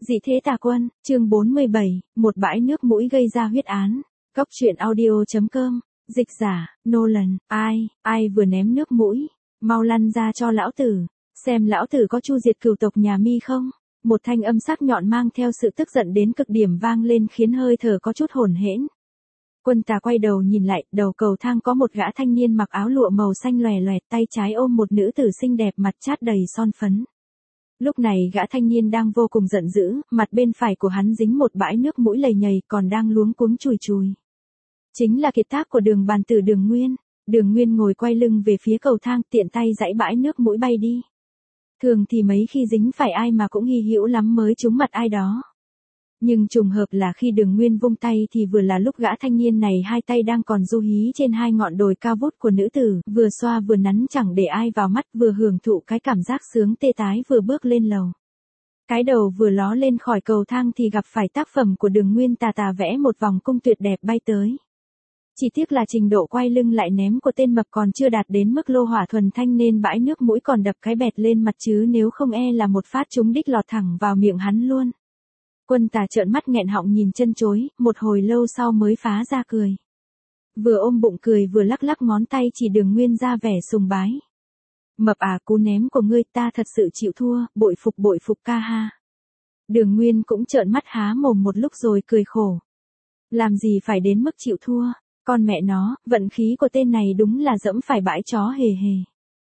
Dị thế tà quân, chương 47, một bãi nước mũi gây ra huyết án. Cốc truyện audio.com, dịch giả, Nolan, ai vừa ném nước mũi, mau lăn ra cho lão tử, xem lão tử có chu diệt cửu tộc nhà Mi không? Một thanh âm sắc nhọn mang theo sự tức giận đến cực điểm vang lên khiến hơi thở có chút hỗn hển. Quân Tà quay đầu nhìn lại, đầu cầu thang có một gã thanh niên mặc áo lụa màu xanh lòe loẹt, tay trái ôm một nữ tử xinh đẹp mặt chát đầy son phấn. Lúc này gã thanh niên đang vô cùng giận dữ, mặt bên phải của hắn dính một bãi nước mũi lầy nhầy còn đang luống cuống chùi chùi. Chính là kiệt tác của Đường bàn tử Đường Nguyên. Đường Nguyên ngồi quay lưng về phía cầu thang, tiện tay giãy bãi nước mũi bay đi. Thường thì mấy khi dính phải ai mà cũng hy hữu lắm mới trúng mặt ai đó. Nhưng trùng hợp là khi Đường Nguyên vung tay thì vừa là lúc gã thanh niên này hai tay đang còn du hí trên hai ngọn đồi cao vút của nữ tử, vừa xoa vừa nắn chẳng để ai vào mắt, vừa hưởng thụ cái cảm giác sướng tê tái vừa bước lên lầu. Cái đầu vừa ló lên khỏi cầu thang thì gặp phải tác phẩm của Đường Nguyên tà tà vẽ một vòng cung tuyệt đẹp bay tới. Chỉ tiếc là trình độ quay lưng lại ném của tên mập còn chưa đạt đến mức lô hỏa thuần thanh nên bãi nước mũi còn đập cái bẹt lên mặt chứ nếu không là một phát trúng đích lọt thẳng vào miệng hắn luôn. Quân Tà trợn mắt nghẹn họng nhìn chân chối, một hồi lâu sau mới phá ra cười. Vừa ôm bụng cười vừa lắc lắc ngón tay chỉ Đường Nguyên ra vẻ sùng bái. Mập à, cú ném của ngươi ta thật sự chịu thua, bội phục ca ha. Đường Nguyên cũng trợn mắt há mồm một lúc rồi cười khổ. Làm gì phải đến mức chịu thua, con mẹ nó, vận khí của tên này đúng là dẫm phải bãi chó hề hề.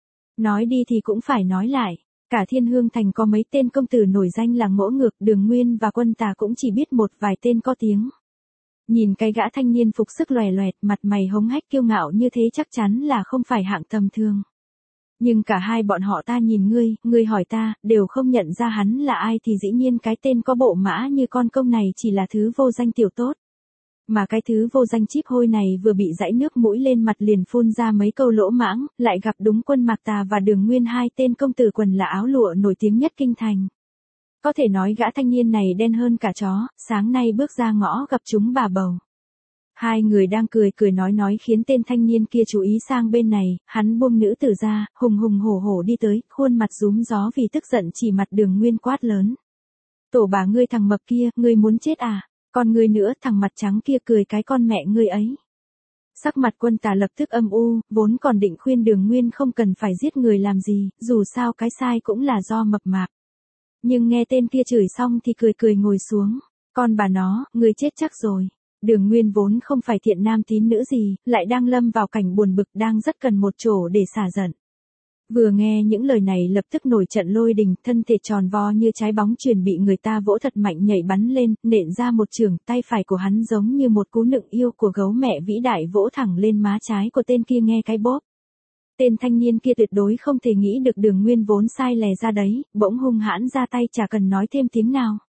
Nói đi thì cũng phải nói lại. Cả Thiên Hương Thành có mấy tên công tử nổi danh là ngỗ ngược, Đường Nguyên và Quân Tà cũng chỉ biết một vài tên có tiếng. Nhìn cái gã thanh niên phục sức lòe loẹt, mặt mày hống hách kiêu ngạo như thế chắc chắn là không phải hạng tầm thường. Nhưng cả hai bọn họ ta nhìn ngươi hỏi ta, đều không nhận ra hắn là ai thì dĩ nhiên cái tên có bộ mã như con công này chỉ là thứ vô danh tiểu tốt. Mà cái thứ vô danh chíp hôi này vừa bị dãy nước mũi lên mặt liền phun ra mấy câu lỗ mãng, lại gặp đúng Quân Mạc Tà và Đường Nguyên, hai tên công tử quần là áo lụa nổi tiếng nhất kinh thành. Có thể nói gã thanh niên này đen hơn cả chó, sáng nay bước ra ngõ gặp chúng bà bầu. Hai người đang cười nói khiến tên thanh niên kia chú ý sang bên này, hắn buông nữ tử ra, hùng hổ đi tới, khuôn mặt rúm gió vì tức giận chỉ mặt Đường Nguyên quát lớn. Tổ bà ngươi thằng mập kia, ngươi muốn chết à? Còn ngươi nữa, thằng mặt trắng kia cười cái con mẹ ngươi ấy. Sắc mặt Quân Tà lập tức âm u, vốn còn định khuyên Đường Nguyên không cần phải giết người làm gì, dù sao cái sai cũng là do mập mạp. Nhưng nghe tên kia chửi xong thì cười ngồi xuống. Con bà nó, ngươi chết chắc rồi. Đường Nguyên vốn không phải thiện nam tín nữ gì, lại đang lâm vào cảnh buồn bực, đang rất cần một chỗ để xả giận. Vừa nghe những lời này lập tức nổi trận lôi đình, thân thể tròn vo như trái bóng chuyền bị người ta vỗ thật mạnh nhảy bắn lên, nện ra một chưởng, tay phải của hắn giống như một cú nựng yêu của gấu mẹ vĩ đại vỗ thẳng lên má trái của tên kia nghe cái bóp. Tên thanh niên kia tuyệt đối không thể nghĩ được Đường Nguyên vốn sai lè ra đấy, bỗng hung hãn ra tay chả cần nói thêm tiếng nào.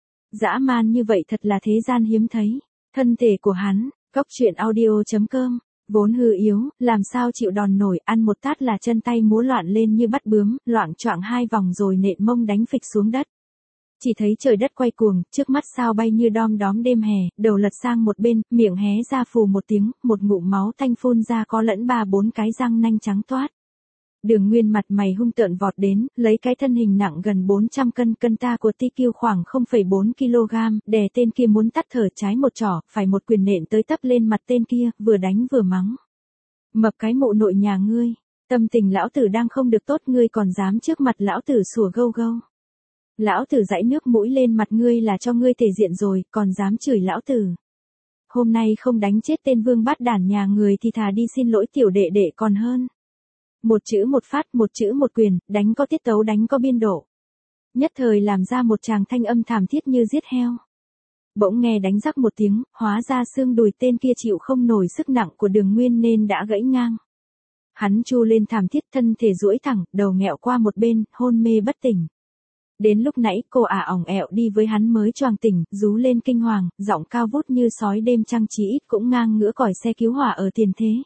Dã man như vậy thật là thế gian hiếm thấy. Thân thể của hắn, Cốc truyện audio.com, vốn hư yếu, làm sao chịu đòn nổi, ăn một tát là chân tay múa loạn lên như bắt bướm, loạng choạng hai vòng rồi nện mông đánh phịch xuống đất. Chỉ thấy trời đất quay cuồng, trước mắt sao bay như đom đóm đêm hè, đầu lật sang một bên, miệng hé ra phù một tiếng, một ngụm máu tanh phun ra có lẫn 3-4 cái răng nanh trắng toát. Đường Nguyên mặt mày hung tợn vọt đến, lấy cái thân hình nặng gần 400 cân ta của TQ khoảng 0,4 kg, đè tên kia muốn tắt thở, trái một trỏ, phải một quyền nện tới tấp lên mặt tên kia, vừa đánh vừa mắng. Mập cái mụ nội nhà ngươi, tâm tình lão tử đang không được tốt, ngươi còn dám trước mặt lão tử sủa gâu gâu. Lão tử dãy nước mũi lên mặt ngươi là cho ngươi thể diện rồi, còn dám chửi lão tử. Hôm nay không đánh chết tên vương bát đản nhà người thì thà đi xin lỗi tiểu đệ đệ còn hơn. Một chữ một phát, một chữ một quyền, đánh có tiết tấu, đánh có biên độ. Nhất thời làm ra một tràng thanh âm thảm thiết như giết heo. Bỗng nghe đánh rắc một tiếng, hóa ra xương đùi tên kia chịu không nổi sức nặng của Đường Nguyên nên đã gãy ngang. Hắn chu lên thảm thiết, thân thể duỗi thẳng, đầu nghẹo qua một bên, hôn mê bất tỉnh. Đến lúc nãy cô ả ỏng ẹo đi với hắn mới choàng tỉnh, rú lên kinh hoàng, giọng cao vút như sói đêm trăng, chí ít cũng ngang ngửa còi xe cứu hỏa ở tiền thế.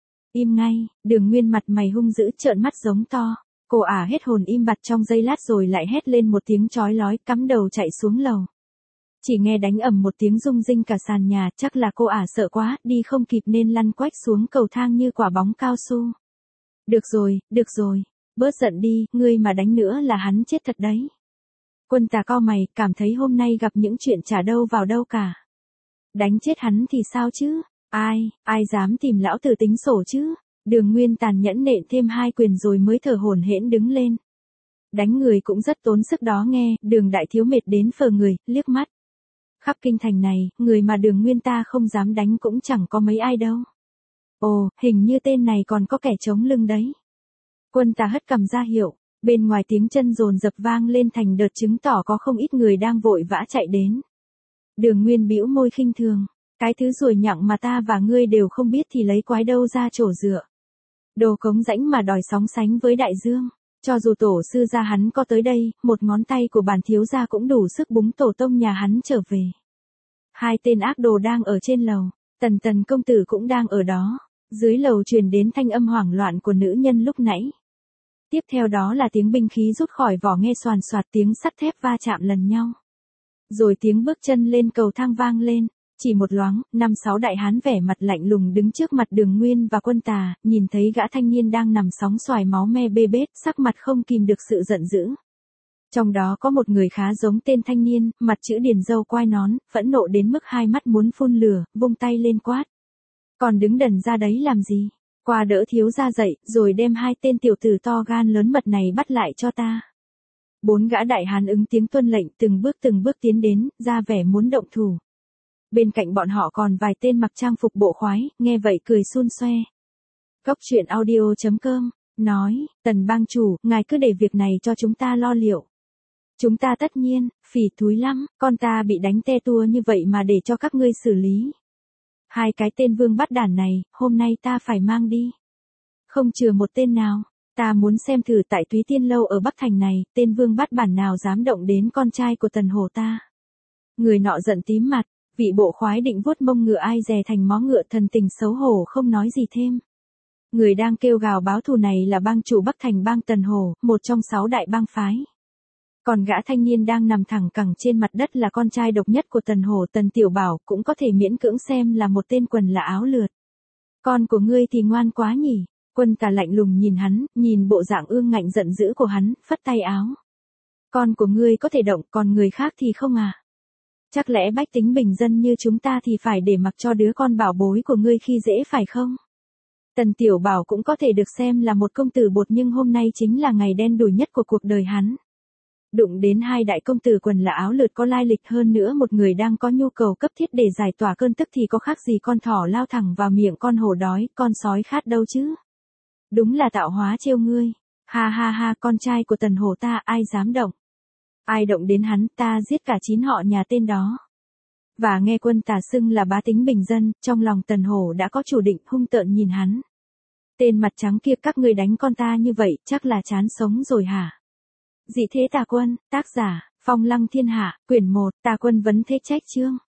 Im ngay, Đường Nguyên mặt mày hung dữ trợn mắt giống to. Cô ả hết hồn im bặt trong giây lát rồi lại hét lên một tiếng chói lói, cắm đầu chạy xuống lầu. Chỉ nghe đánh ầm một tiếng rung rinh cả sàn nhà, chắc là cô ả sợ quá, đi không kịp nên lăn quách xuống cầu thang như quả bóng cao su. Được rồi, bớt giận đi, ngươi mà đánh nữa là hắn chết thật đấy. Quân Tà cau mày, cảm thấy hôm nay gặp những chuyện chả đâu vào đâu cả. Đánh chết hắn thì sao chứ? Ai dám tìm lão tử tính sổ chứ? Đường Nguyên tàn nhẫn nện thêm 2 quyền rồi mới thở hổn hển đứng lên. Đánh người cũng rất tốn sức đó nghe, Đường đại thiếu mệt đến phờ người, liếc mắt. Khắp kinh thành này, người mà Đường Nguyên ta không dám đánh cũng chẳng có mấy ai đâu. Ồ, hình như tên này còn có kẻ chống lưng đấy. Quân Tà hất cằm ra hiệu, bên ngoài tiếng chân dồn dập vang lên thành đợt chứng tỏ có không ít người đang vội vã chạy đến. Đường Nguyên bĩu môi khinh thường, cái thứ ruồi nhặng mà ta và ngươi đều không biết thì lấy quái đâu ra chỗ dựa. Đồ cống rãnh mà đòi sóng sánh với đại dương, cho dù tổ sư gia hắn có tới đây, một ngón tay của bản thiếu gia cũng đủ sức búng tổ tông nhà hắn trở về. 2 tên ác đồ đang ở trên lầu, Tần công tử cũng đang ở đó, dưới lầu truyền đến thanh âm hoảng loạn của nữ nhân lúc nãy. Tiếp theo đó là tiếng binh khí rút khỏi vỏ nghe xoàn xoạt, tiếng sắt thép va chạm lần nhau. Rồi tiếng bước chân lên cầu thang vang lên, chỉ một loáng, 5-6 đại hán vẻ mặt lạnh lùng đứng trước mặt Đường Nguyên và Quân Tà, nhìn thấy gã thanh niên đang nằm sóng xoài máu me bê bết, sắc mặt không kìm được sự giận dữ. Trong đó có một người khá giống tên thanh niên, mặt chữ điền râu quai nón, phẫn nộ đến mức 2 mắt muốn phun lửa, vung tay lên quát. Còn đứng đần ra đấy làm gì? Qua đỡ thiếu gia dậy, rồi đem 2 tên tiểu tử to gan lớn mật này bắt lại cho ta. 4 gã đại hán ứng tiếng tuân lệnh, từng bước tiến đến, ra vẻ muốn động thủ. Bên cạnh bọn họ còn vài tên mặc trang phục bộ khoái, nghe vậy cười xun xoe. Cốc truyện audio.com, nói, Tần bang chủ, ngài cứ để việc này cho chúng ta lo liệu. Chúng ta tất nhiên, phỉ thúi lắm, con ta bị đánh te tua như vậy mà để cho các ngươi xử lý. 2 cái tên vương bắt đản này, hôm nay ta phải mang đi. Không chừa một tên nào, ta muốn xem thử tại Túy Tiên Lâu ở Bắc Thành này, tên vương bắt bản nào dám động đến con trai của Tần Hổ ta. Người nọ giận tím mặt, vị bộ khoái định vuốt mông ngựa ai dè thành mó ngựa, thần tình xấu hổ không nói gì thêm. Người đang kêu gào báo thù này là bang chủ Bắc Thành bang Tần Hổ, một trong 6 đại bang phái. Còn gã thanh niên đang nằm thẳng cẳng trên mặt đất là con trai độc nhất của Tần Hổ, Tần Tiểu Bảo, cũng có thể miễn cưỡng xem là một tên quần là áo lượt. Con của ngươi thì ngoan quá nhỉ? Quân Tà lạnh lùng nhìn hắn, nhìn bộ dạng ương ngạnh giận dữ của hắn, phất tay áo. Con của ngươi có thể động, còn người khác thì không à? Chắc lẽ bách tính bình dân như chúng ta thì phải để mặc cho đứa con bảo bối của ngươi khi dễ phải không? Tần Tiểu Bảo cũng có thể được xem là một công tử bột, nhưng hôm nay chính là ngày đen đủi nhất của cuộc đời hắn. Đụng đến 2 đại công tử quần là áo lượt có lai lịch, hơn nữa một người đang có nhu cầu cấp thiết để giải tỏa cơn tức thì có khác gì con thỏ lao thẳng vào miệng con hổ đói, con sói khát đâu chứ. Đúng là tạo hóa trêu ngươi. Ha ha ha, con trai của Tần Hổ ta ai dám động. Ai động đến hắn ta giết cả 9 họ nhà tên đó. Và nghe Quân Tà xưng là bá tính bình dân, trong lòng Tần Hổ đã có chủ định, hung tợn nhìn hắn. Tên mặt trắng kia, các ngươi đánh con ta như vậy, chắc là chán sống rồi hả? Dị thế Tà Quân, tác giả, Phong Lăng Thiên Hạ, quyển 1, Tà Quân vấn thế trách chương.